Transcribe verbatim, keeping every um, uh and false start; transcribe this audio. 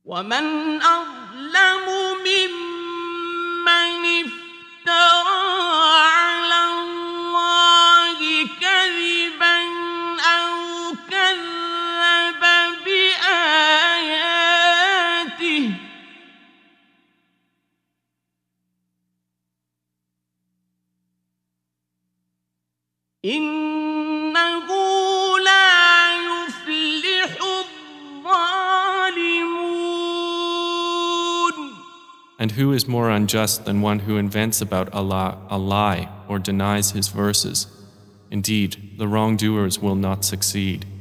ومن أظلم ممن افترى على الله كذبا أو كذب بآياته إنه لا يفلح الظالمون. And who is more unjust than one who invents about Allah a lie or denies His verses? Indeed, the wrongdoers will not succeed.